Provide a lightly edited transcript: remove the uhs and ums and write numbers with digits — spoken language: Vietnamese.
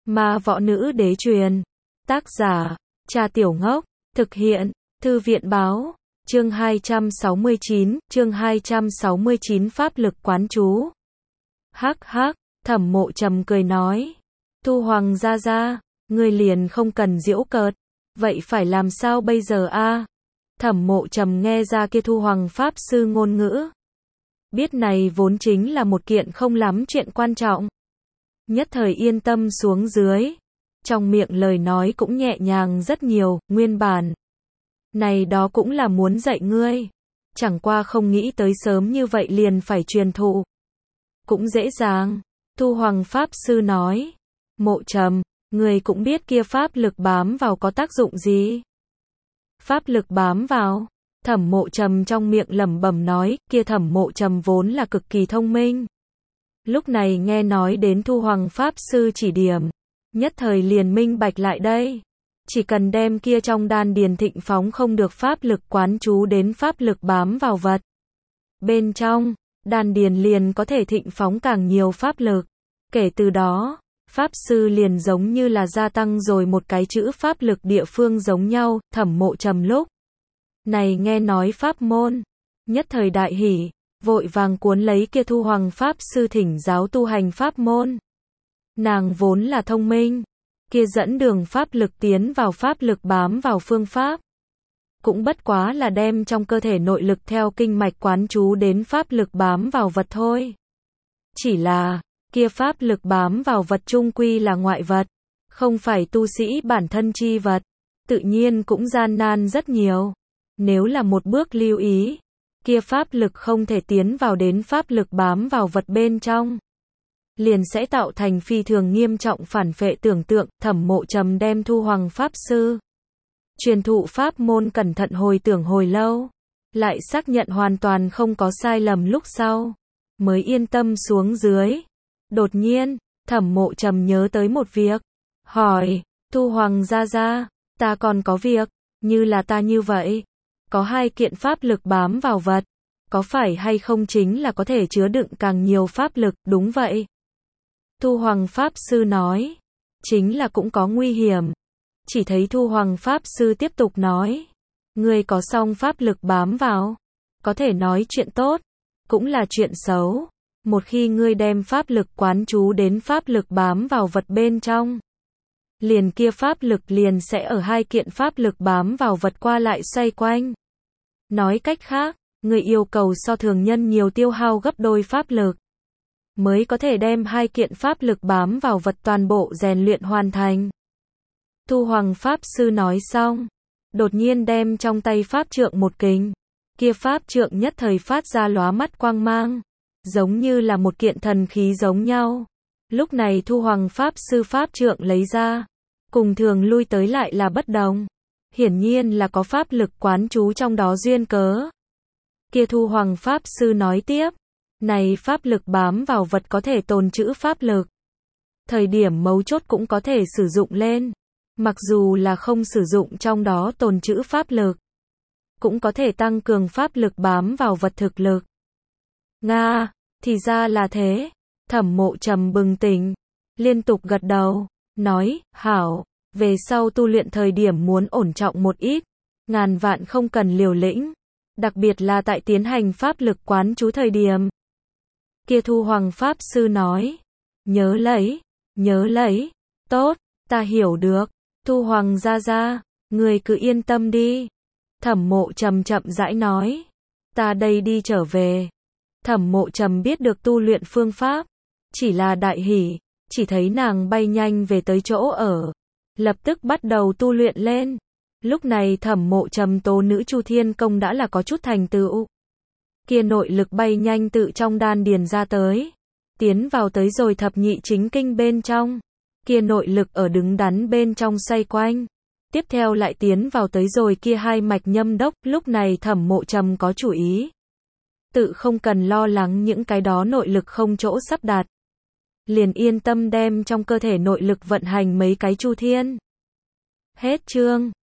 Ma Võ Nữ Đế truyền. Tác giả, Cha Tiểu Ngốc. Thực hiện, Thư viện Báo. Chương 269 Pháp lực quán chú. Hắc hắc, Thẩm Mộ Trầm cười nói. Thu Hoàng gia gia, ngươi liền không cần giễu cợt. Vậy phải làm sao bây giờ a? Thẩm Mộ Trầm nghe ra kia Thu Hoàng Pháp Sư ngôn ngữ. Biết này vốn chính là một kiện không lắm chuyện quan trọng. Nhất thời yên tâm xuống dưới. Trong miệng lời nói cũng nhẹ nhàng rất nhiều, nguyên bản. Này đó cũng là muốn dạy ngươi. Chẳng qua không nghĩ tới sớm như vậy liền phải truyền thụ. Cũng dễ dàng. Thu Hoàng Pháp Sư nói. Mộ Trầm, ngươi cũng biết kia pháp lực bám vào có tác dụng gì? Pháp lực bám vào? Thẩm Mộ Trầm trong miệng lẩm bẩm nói, kia Thẩm Mộ Trầm vốn là cực kỳ thông minh. Lúc này nghe nói đến Thu Hoàng Pháp Sư chỉ điểm, nhất thời liền minh bạch lại đây. Chỉ cần đem kia trong đan điền thịnh phóng không được pháp lực quán chú đến pháp lực bám vào vật. Bên trong, đan điền liền có thể thịnh phóng càng nhiều pháp lực. Kể từ đó, Pháp Sư liền giống như là gia tăng rồi một cái chữ pháp lực địa phương giống nhau. Thẩm Mộ Trầm lúc này nghe nói pháp môn, nhất thời đại hỉ, vội vàng cuốn lấy kia Thu Hoàng Pháp Sư thỉnh giáo tu hành pháp môn. Nàng vốn là thông minh, kia dẫn đường pháp lực tiến vào pháp lực bám vào phương pháp. Cũng bất quá là đem trong cơ thể nội lực theo kinh mạch quán chú đến pháp lực bám vào vật thôi. Chỉ là, kia pháp lực bám vào vật chung quy là ngoại vật, không phải tu sĩ bản thân chi vật, tự nhiên cũng gian nan rất nhiều. Nếu là một bước lưu ý, kia pháp lực không thể tiến vào đến pháp lực bám vào vật bên trong, liền sẽ tạo thành phi thường nghiêm trọng phản phệ tưởng tượng. Thẩm Mộ Trầm đem Thu Hoàng Pháp Sư truyền thụ pháp môn cẩn thận hồi tưởng hồi lâu, lại xác nhận hoàn toàn không có sai lầm lúc sau, mới yên tâm xuống dưới. Đột nhiên, Thẩm Mộ Trầm nhớ tới một việc, hỏi, Thu Hoàng gia gia, ta còn có việc, như là ta như vậy, có 2 kiện pháp lực bám vào vật, có phải hay không chính là có thể chứa đựng càng nhiều pháp lực? Đúng vậy. Thu Hoàng Pháp Sư nói, chính là cũng có nguy hiểm. Chỉ thấy Thu Hoàng Pháp Sư tiếp tục nói, ngươi có song pháp lực bám vào, có thể nói chuyện tốt, cũng là chuyện xấu. Một khi ngươi đem pháp lực quán chú đến pháp lực bám vào vật bên trong, liền kia pháp lực liền sẽ ở 2 kiện pháp lực bám vào vật qua lại xoay quanh. Nói cách khác, ngươi yêu cầu so thường nhân nhiều tiêu hao gấp đôi pháp lực, mới có thể đem 2 kiện pháp lực bám vào vật toàn bộ rèn luyện hoàn thành. Thu Hoàng Pháp Sư nói xong, đột nhiên đem trong tay pháp trượng một kình, kia pháp trượng nhất thời phát ra lóa mắt quang mang, giống như là một kiện thần khí giống nhau. Lúc này Thu Hoàng Pháp Sư pháp trượng lấy ra, cùng thường lui tới lại là bất đồng. Hiển nhiên là có pháp lực quán chú trong đó duyên cớ. Kia Thu Hoàng Pháp Sư nói tiếp, này pháp lực bám vào vật có thể tồn trữ pháp lực. Thời điểm mấu chốt cũng có thể sử dụng lên. Mặc dù là không sử dụng trong đó tồn trữ pháp lực, cũng có thể tăng cường pháp lực bám vào vật thực lực. Nga, thì ra là thế. Thẩm Mộ Trầm bừng tỉnh, liên tục gật đầu, nói, hảo, về sau tu luyện thời điểm muốn ổn trọng một ít, ngàn vạn không cần liều lĩnh, đặc biệt là tại tiến hành pháp lực quán chú thời điểm. Kia Thu Hoàng Pháp Sư nói, nhớ lấy, tốt, ta hiểu được. Thu Hoàng gia gia, người cứ yên tâm đi. Thẩm Mộ Trầm chậm rãi nói, ta đây đi trở về. Thẩm Mộ Trầm biết được tu luyện phương pháp, chỉ là đại hỉ, chỉ thấy nàng bay nhanh về tới chỗ ở, lập tức bắt đầu tu luyện lên. Lúc này Thẩm Mộ Trầm tố nữ Chu Thiên Công đã là có chút thành tựu. Kia nội lực bay nhanh tự trong đan điền ra tới, tiến vào tới rồi thập nhị chính kinh bên trong. Kia nội lực ở đứng đắn bên trong xoay quanh, tiếp theo lại tiến vào tới rồi kia 2 mạch nhâm đốc. Lúc này Thẩm Mộ Trầm có chủ ý, tự không cần lo lắng những cái đó nội lực không chỗ sắp đặt, liền yên tâm đem trong cơ thể nội lực vận hành mấy cái chu thiên. Hết chương.